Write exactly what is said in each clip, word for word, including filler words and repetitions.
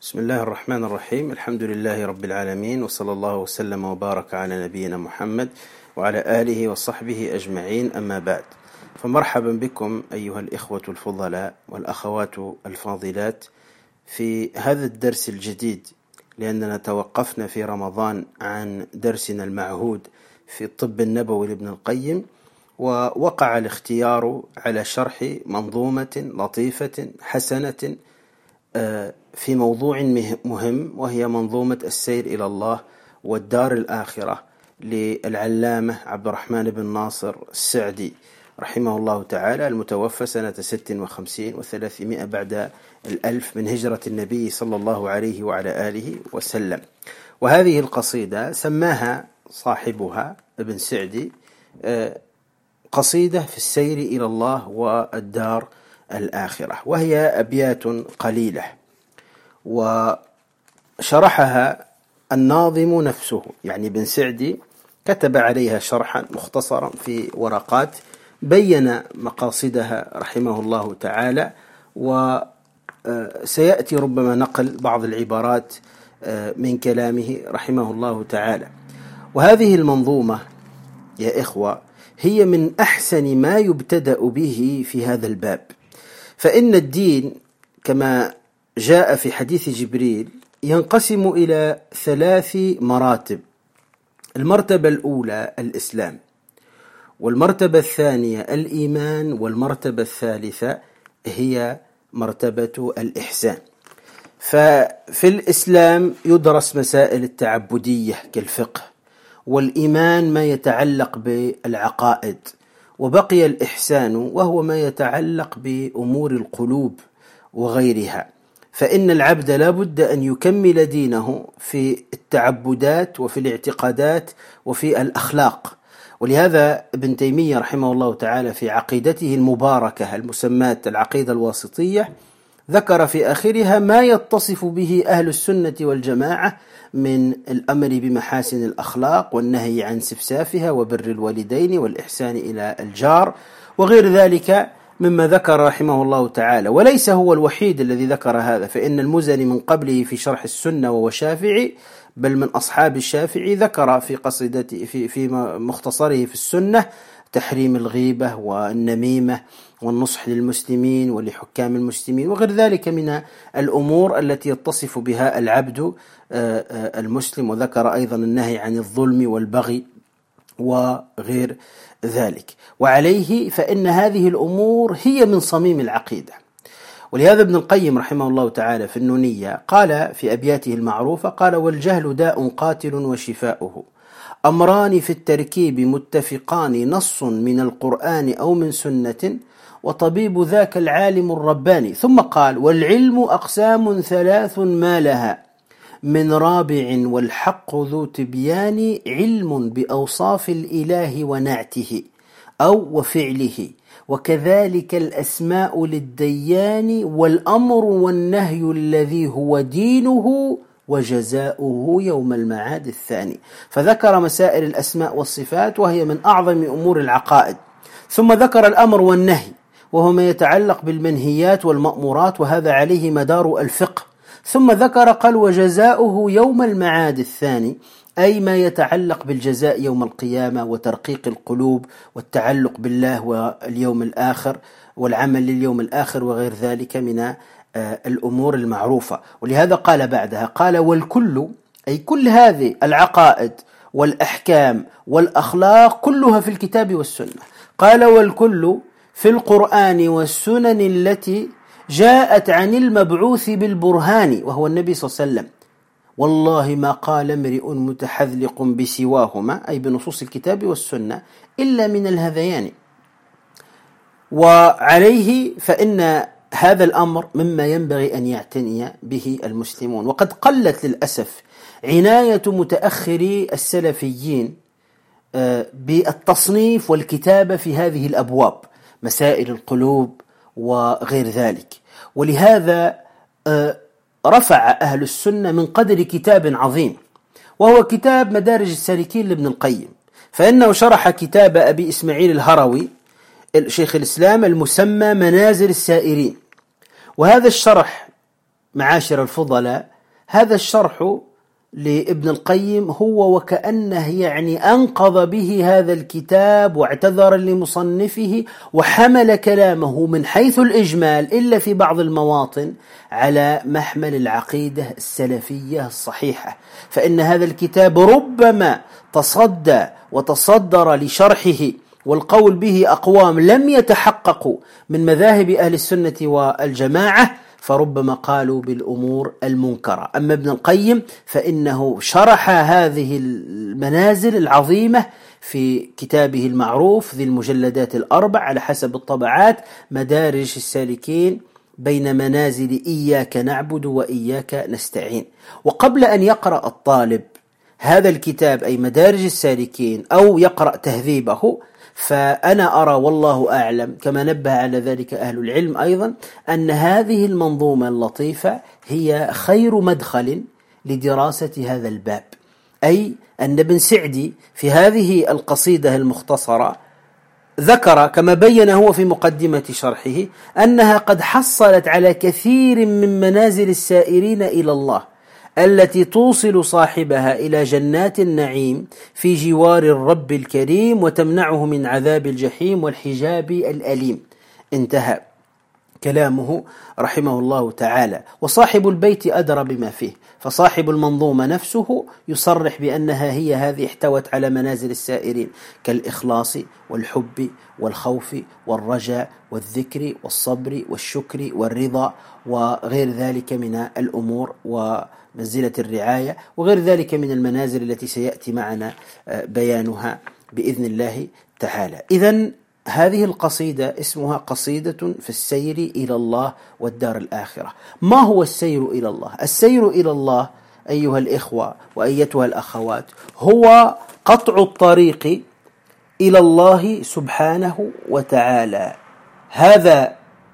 بسم الله الرحمن الرحيم. الحمد لله رب العالمين، وصلى الله وسلم وبارك على نبينا محمد وعلى آله وصحبه أجمعين، أما بعد. فمرحبا بكم أيها الإخوة الفضلاء والأخوات الفاضلات في هذا الدرس الجديد، لأننا توقفنا في رمضان عن درسنا المعهود في الطب النبوي لابن القيم، ووقع الاختيار على شرح منظومة لطيفة حسنة في موضوع مهم، وهي منظومة السير إلى الله والدار الآخرة للعلامة عبد الرحمن بن ناصر السعدي رحمه الله تعالى، المتوفى سنة ست وخمسين وثلاثمائة بعد الألف من هجرة النبي صلى الله عليه وعلى آله وسلم. وهذه القصيدة سماها صاحبها ابن سعدي قصيدة في السير إلى الله والدار الآخرة، وهي أبيات قليلة، وشرحها الناظم نفسه، يعني ابن سعدي كتب عليها شرحا مختصرا في ورقات بين مقاصدها رحمه الله تعالى، وسيأتي ربما نقل بعض العبارات من كلامه رحمه الله تعالى. وهذه المنظومة يا إخوة هي من أحسن ما يبتدأ به في هذا الباب، فإن الدين كما جاء في حديث جبريل ينقسم إلى ثلاث مراتب. المرتبة الأولى الإسلام، والمرتبة الثانية الإيمان، والمرتبة الثالثة هي مرتبة الإحسان. ففي الإسلام يدرس مسائل التعبدية كالفقه، والإيمان ما يتعلق بالعقائد، وبقي الإحسان وهو ما يتعلق بأمور القلوب وغيرها. فإن العبد لا بد أن يكمل دينه في التعبدات وفي الاعتقادات وفي الأخلاق. ولهذا ابن تيمية رحمه الله تعالى في عقيدته المباركة المسماة العقيدة الواسطية ذكر في آخرها ما يتصف به أهل السنة والجماعة من الأمر بمحاسن الأخلاق، والنهي عن سفسافها، وبر الوالدين، والإحسان إلى الجار، وغير ذلك مما ذكر رحمه الله تعالى. وليس هو الوحيد الذي ذكر هذا، فإن المزني من قبله في شرح السنة وهو شافعي، بل من أصحاب الشافعي، ذكر في قصيدته في في مختصره في السنة تحريم الغيبة والنميمة والنصح للمسلمين ولحكام المسلمين، وغير ذلك من الأمور التي يتصف بها العبد المسلم. وذكر أيضا النهي عن الظلم والبغي وغير ذلك. وعليه فإن هذه الأمور هي من صميم العقيدة. ولهذا ابن القيم رحمه الله تعالى في النونية قال في أبياته المعروفة، قال: والجهل داء قاتل وشفاؤه أمران في التركيب متفقان، نص من القرآن أو من سنة، وطبيب ذاك العالم الرباني. ثم قال: والعلم أقسام ثلاث ما لها من رابع، والحق ذو تبيان، علم بأوصاف الإله ونعته أو وفعله، وكذلك الأسماء للديان، والأمر والنهي الذي هو دينه، وجزاؤه يوم المعاد الثاني. فذكر مسائل الأسماء والصفات، وهي من أعظم أمور العقائد. ثم ذكر الأمر والنهي، وهو ما يتعلق بالمنهيات والمأمورات، وهذا عليه مدار الفقه. ثم ذكر قال: وجزاؤه يوم المعاد الثاني، أي ما يتعلق بالجزاء يوم القيامة وترقيق القلوب والتعلق بالله واليوم الآخر والعمل لليوم الآخر وغير ذلك من الأمور المعروفة. ولهذا قال بعدها، قال: والكل، أي كل هذه العقائد والأحكام والأخلاق كلها في الكتاب والسنة. قال: والكل في القرآن والسنن التي جاءت عن المبعوث بالبرهان، وهو النبي صلى الله عليه وسلم. والله ما قال امرئ متحذلق بسواهما، أي بنصوص الكتاب والسنة، إلا من الهذيان. وعليه فإن هذا الأمر مما ينبغي أن يعتني به المسلمون. وقد قلت للأسف عناية متأخري السلفيين بالتصنيف والكتابة في هذه الأبواب، مسائل القلوب وغير ذلك. ولهذا رفع أهل السنة من قدر كتاب عظيم، وهو كتاب مدارج السالكين لابن القيم، فإنه شرح كتاب أبي إسماعيل الهروي شيخ الإسلام المسمى منازل السائرين. وهذا الشرح معاشر الفضلاء هذا الشرح لابن القيم هو وكأنه يعني أنقذ به هذا الكتاب واعتذر لمصنفه وحمل كلامه من حيث الإجمال إلا في بعض المواطن على محمل العقيدة السلفية الصحيحة، فإن هذا الكتاب ربما تصدى وتصدر لشرحه والقول به أقوام لم يتحققوا من مذاهب أهل السنة والجماعة، فربما قالوا بالأمور المنكرة. أما ابن القيم فإنه شرح هذه المنازل العظيمة في كتابه المعروف ذي المجلدات الأربع على حسب الطبعات، مدارج السالكين بين منازل إياك نعبد وإياك نستعين. وقبل أن يقرأ الطالب هذا الكتاب أي مدارج السالكين أو يقرأ تهذيبه، فأنا أرى والله أعلم كما نبه على ذلك أهل العلم أيضا أن هذه المنظومة اللطيفة هي خير مدخل لدراسة هذا الباب، أي أن ابن سعدي في هذه القصيدة المختصرة ذكر كما بين هو في مقدمة شرحه أنها قد حصلت على كثير من منازل السائرين إلى الله التي توصل صاحبها إلى جنات النعيم في جوار الرب الكريم وتمنعه من عذاب الجحيم والحجاب الأليم. انتهى كلامه رحمه الله تعالى. وصاحب البيت أدرى بما فيه، فصاحب المنظومة نفسه يصرح بأنها هي هذه احتوت على منازل السائرين كالإخلاص والحب والخوف والرجاء والذكر والصبر والشكر والرضا وغير ذلك من الأمور ومنزلة الرعاية وغير ذلك من المنازل التي سيأتي معنا بيانها بإذن الله تعالى. إذن هذه القصيدة اسمها قصيدة في السير إلى الله والدار الآخرة. ما هو السير إلى الله؟ السير إلى الله أيها الإخوة وأيتها الأخوات هو قطع الطريق إلى الله سبحانه وتعالى. هذا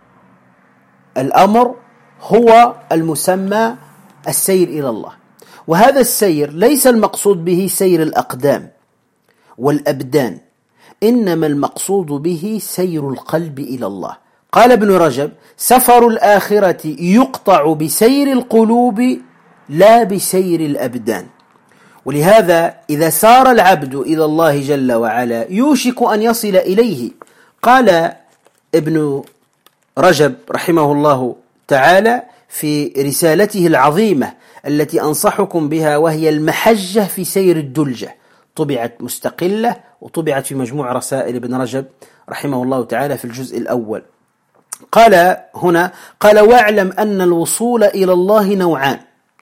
الأمر هو المسمى السير إلى الله، وهذا السير ليس المقصود به سير الأقدام والأبدان، إنما المقصود به سير القلب إلى الله. قال ابن رجب: سفر الآخرة يقطع بسير القلوب لا بسير الأبدان. ولهذا إذا سار العبد إلى الله جل وعلا يوشك أن يصل إليه. قال ابن رجب رحمه الله تعالى في رسالته العظيمة التي أنصحكم بها وهي المحجة في سير الدلجة، طبعت مستقلة وطبعت في مجموع رسائل ابن رجب رحمه الله تعالى في الجزء الأول. قال هنا: قال: واعلم أن الوصول إلى الله نوعان،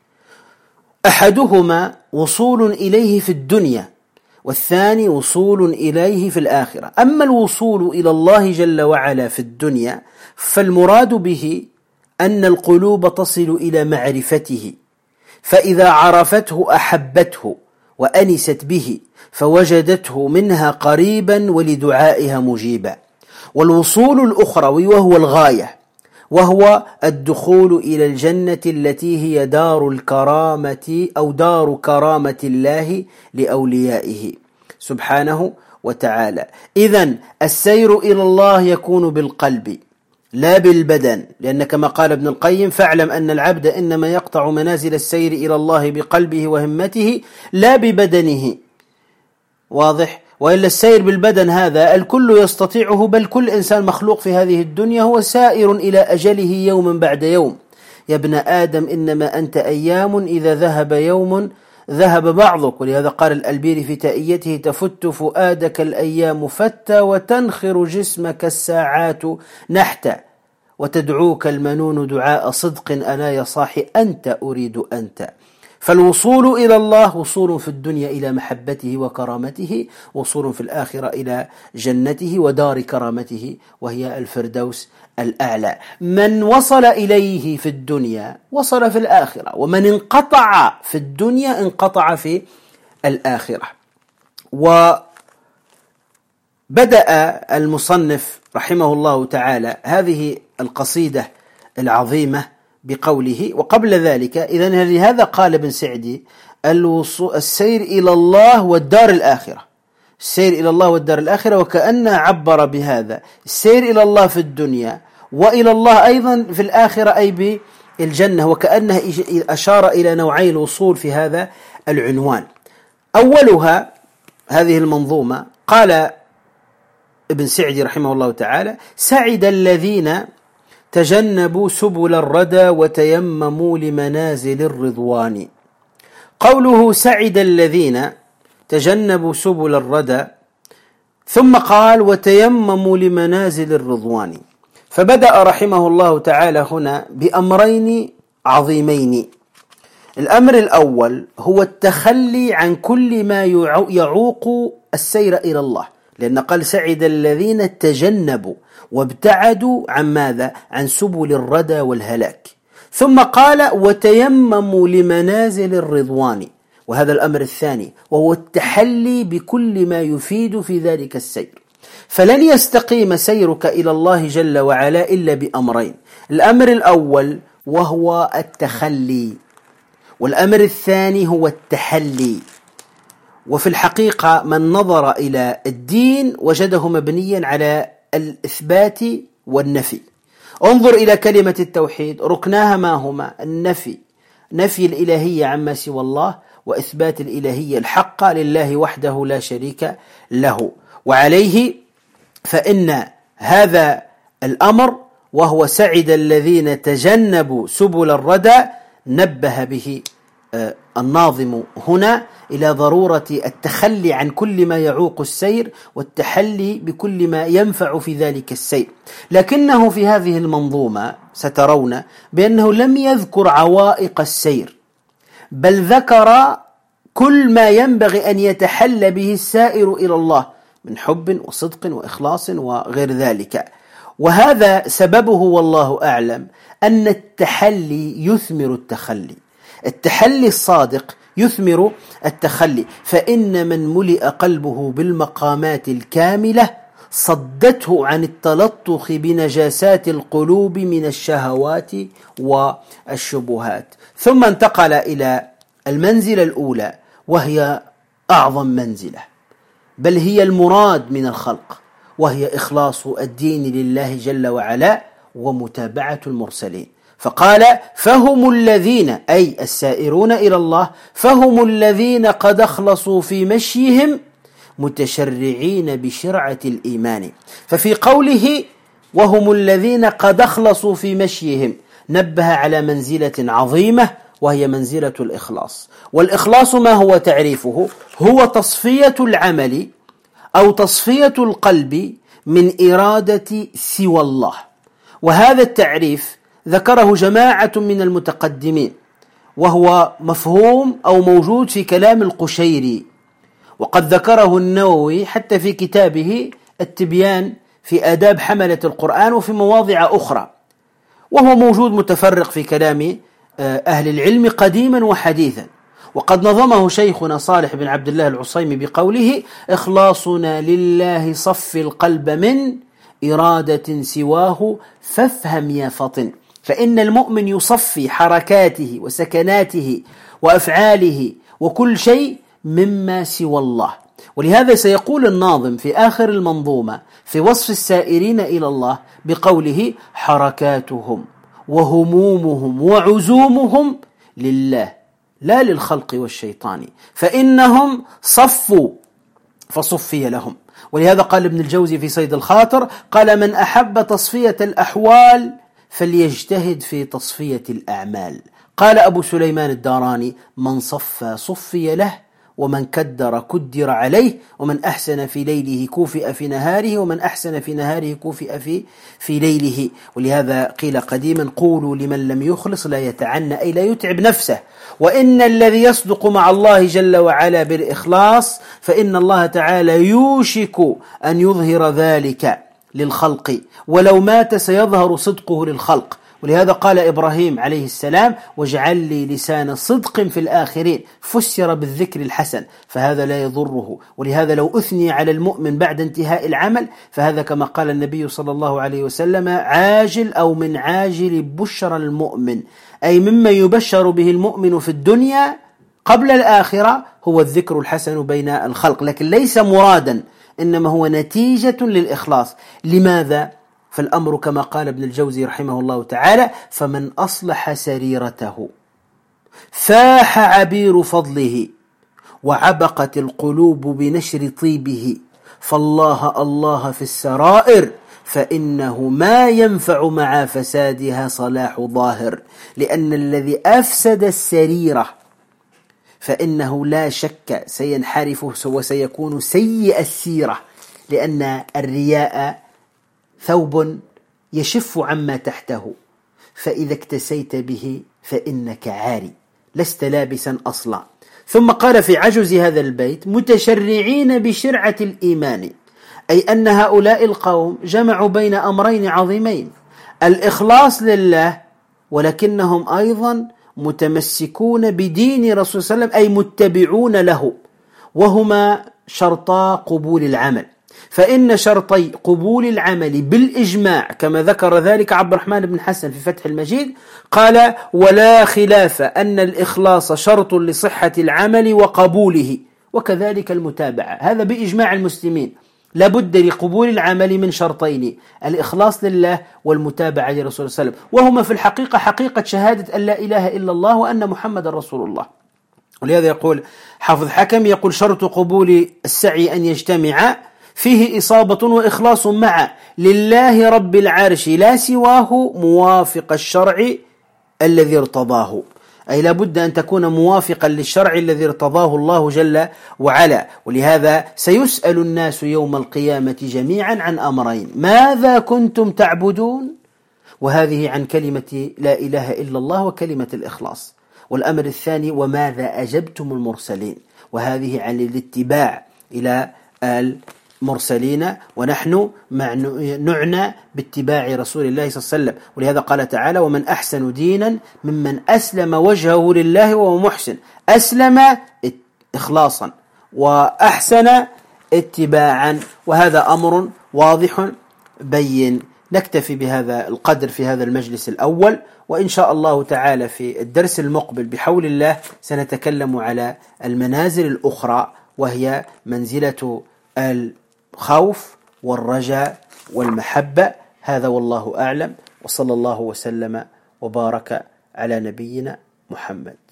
أحدهما وصول إليه في الدنيا، والثاني وصول إليه في الآخرة. أما الوصول إلى الله جل وعلا في الدنيا فالمراد به أن القلوب تصل إلى معرفته، فإذا عرفته أحبته وأنست به فوجدته منها قريبا ولدعائها مجيبا. والوصول الأخروي وهو الغاية، وهو الدخول إلى الجنة التي هي دار الكرامة أو دار كرامة الله لأوليائه سبحانه وتعالى. إذن السير إلى الله يكون بالقلب لا بالبدن، لأن كما قال ابن القيم: فاعلم أن العبد إنما يقطع منازل السير إلى الله بقلبه وهمته لا ببدنه. واضح؟ وإلا السير بالبدن هذا الكل يستطيعه، بل كل إنسان مخلوق في هذه الدنيا هو سائر إلى أجله يوما بعد يوم. يا ابن آدم إنما أنت أيام، إذا ذهب يوم ذهب بعضك. ولهذا قال الألبيري في تائيته: تفت فؤادك الأيام فتى وتنخر جسمك الساعات نحتا، وتدعوك المنون دعاء صدق أنا يا صاحي أنت أريد أنت. فالوصول إلى الله وصول في الدنيا إلى محبته وكرامته، وصول في الآخرة إلى جنته ودار كرامته وهي الفردوس الأعلى. من وصل إليه في الدنيا وصل في الآخرة، ومن انقطع في الدنيا انقطع في الآخرة. وبدأ المصنف رحمه الله تعالى هذه القصيدة العظيمة بقوله: وقبل ذلك إذن لهذا قال ابن سعدي: السير إلى الله والدار الآخرة، السير إلى الله والدار الآخرة، وكأنه عبر بهذا السير إلى الله في الدنيا وإلى الله أيضا في الآخرة، أي الجنة، وكأنه أشار إلى نوعي الوصول في هذا العنوان. أولها هذه المنظومة قال ابن سعدي رحمه الله تعالى: سعد الذين تجنبوا سبل الردى وتيمموا لمنازل الرضوان. قوله سعد الذين تجنبوا سبل الردى، ثم قال وتيمموا لمنازل الرضوان، فبدأ رحمه الله تعالى هنا بأمرين عظيمين. الأمر الأول هو التخلي عن كل ما يعوق السير إلى الله، لأن قال سعد الذين تجنبوا وابتعدوا عن ماذا؟ عن سبل الردى والهلاك. ثم قال وتيمموا لمنازل الرضوان، وهذا الأمر الثاني، وهو التحلي بكل ما يفيد في ذلك السير. فلن يستقيم سيرك إلى الله جل وعلا إلا بأمرين: الأمر الأول وهو التخلي، والأمر الثاني هو التحلي. وفي الحقيقة من نظر إلى الدين وجده مبنيا على الإثبات والنفي. انظر إلى كلمة التوحيد، ركناها ما هما؟ النفي، نفي الإلهية عما سوى الله، وإثبات الإلهية الحق لله وحده لا شريك له. وعليه فإن هذا الأمر وهو سعد الذين تجنبوا سبل الردى نبه به الناظم هنا إلى ضرورة التخلي عن كل ما يعوق السير والتحلي بكل ما ينفع في ذلك السير. لكنه في هذه المنظومة سترون بأنه لم يذكر عوائق السير، بل ذكر كل ما ينبغي أن يتحلى به السائر إلى الله من حب وصدق وإخلاص وغير ذلك. وهذا سببه والله أعلم أن التحلي يثمر التخلي، التحلي الصادق يثمر التخلي، فإن من ملئ قلبه بالمقامات الكاملة صدته عن التلطخ بنجاسات القلوب من الشهوات والشبهات. ثم انتقل إلى المنزلة الأولى، وهي أعظم منزلة، بل هي المراد من الخلق، وهي إخلاص الدين لله جل وعلا ومتابعة المرسلين. فقال فهم الذين، أي السائرون إلى الله، فهم الذين قد أخلصوا في مشيهم متشرعين بشرعة الإيمان. ففي قوله وهم الذين قد أخلصوا في مشيهم نبه على منزلة عظيمة، وهي منزلة الإخلاص. والإخلاص ما هو تعريفه؟ هو تصفية العمل أو تصفية القلب من إرادة سوى الله. وهذا التعريف ذكره جماعة من المتقدمين، وهو مفهوم أو موجود في كلام القشيري، وقد ذكره النووي حتى في كتابه التبيان في آداب حملة القرآن وفي مواضع أخرى، وهو موجود متفرق في كلام أهل العلم قديما وحديثا. وقد نظمه شيخنا صالح بن عبد الله العصيمي بقوله إخلاصنا لله صف القلب من إرادة سواه فافهم يا فطن. فإن المؤمن يصفي حركاته وسكناته وأفعاله وكل شيء مما سوى الله. ولهذا سيقول الناظم في آخر المنظومة في وصف السائرين إلى الله بقوله حركاتهم وهمومهم وعزومهم لله لا للخلق والشيطان، فإنهم صفوا فصفي لهم. ولهذا قال ابن الجوزي في صيد الخاطر قال من أحب تصفية الأحوال فليجتهد في تصفية الأعمال. قال أبو سليمان الداراني من صفى صفي له، ومن كدر كدر عليه، ومن أحسن في ليله كوفئ في نهاره، ومن أحسن في نهاره كوفئ في, في ليله. ولهذا قيل قديما قولوا لمن لم يخلص لا يتعنى، أي لا يتعب نفسه. وإن الذي يصدق مع الله جل وعلا بالإخلاص فإن الله تعالى يوشك أن يظهر ذلك للخلق، ولو مات سيظهر صدقه للخلق. ولهذا قال إبراهيم عليه السلام واجعل لي لسان صدق في الآخرين، فسر بالذكر الحسن، فهذا لا يضره. ولهذا لو أثني على المؤمن بعد انتهاء العمل فهذا كما قال النبي صلى الله عليه وسلم عاجل أو من عاجل بشر المؤمن، أي مما يبشر به المؤمن في الدنيا قبل الآخرة هو الذكر الحسن بين الخلق، لكن ليس مرادا، إنما هو نتيجة للإخلاص. لماذا؟ فالأمر كما قال ابن الجوزي رحمه الله تعالى: فمن أصلح سريرته فاح عبير فضله وعبقت القلوب بنشر طيبه، فالله الله في السرائر، فإنه ما ينفع مع فسادها صلاح ظاهر. لأن الذي أفسد السريرة فإنه لا شك سينحرف وسيكون سيء السيرة، لأن الرياء ثوب يشف عما تحته، فإذا اكتسيت به فإنك عاري لست لابسا أصلا. ثم قال في عجز هذا البيت: متشرعين بشرعة الإيمان، أي أن هؤلاء القوم جمعوا بين أمرين عظيمين: الإخلاص لله، ولكنهم أيضا متمسكون بدين رسول صلى الله عليه وسلم، أي متبعون له، وهما شرطا قبول العمل. فإن شرطي قبول العمل بالإجماع كما ذكر ذلك عبد الرحمن بن حسن في فتح المجيد، قال: ولا خلاف أن الإخلاص شرط لصحة العمل وقبوله، وكذلك المتابعة، هذا بإجماع المسلمين، لابد لقبول العمل من شرطين: الإخلاص لله والمتابعة لرسول الله صلى الله عليه وسلم، وهما في الحقيقة حقيقة شهادة أن لا إله إلا الله وأن محمد رسول الله. ولهذا يقول حافظ حكم، يقول: شرط قبول السعي أن يجتمع فيه إصابة وإخلاص معا لله رب العرش لا سواه، موافق الشرع الذي ارتضاه، أي لابد أن تكون موافقا للشرع الذي ارتضاه الله جل وعلا. ولهذا سيسأل الناس يوم القيامة جميعا عن أمرين: ماذا كنتم تعبدون؟ وهذه عن كلمة لا إله إلا الله وكلمة الإخلاص. والأمر الثاني: وماذا أجبتم المرسلين؟ وهذه عن الاتباع إلى المرسلين، ونحن نعنى باتباع رسول الله صلى الله عليه وسلم. ولهذا قال تعالى: ومن أحسن دينا ممن أسلم وجهه لله وهو محسن. أسلم إخلاصا وأحسن اتباعا، وهذا أمر واضح بين. نكتفي بهذا القدر في هذا المجلس الأول، وإن شاء الله تعالى في الدرس المقبل بحول الله سنتكلم على المنازل الأخرى، وهي منزلة الخوف والرجاء والمحبة. هذا والله أعلم، وصلى الله وسلم وبارك على نبينا محمد.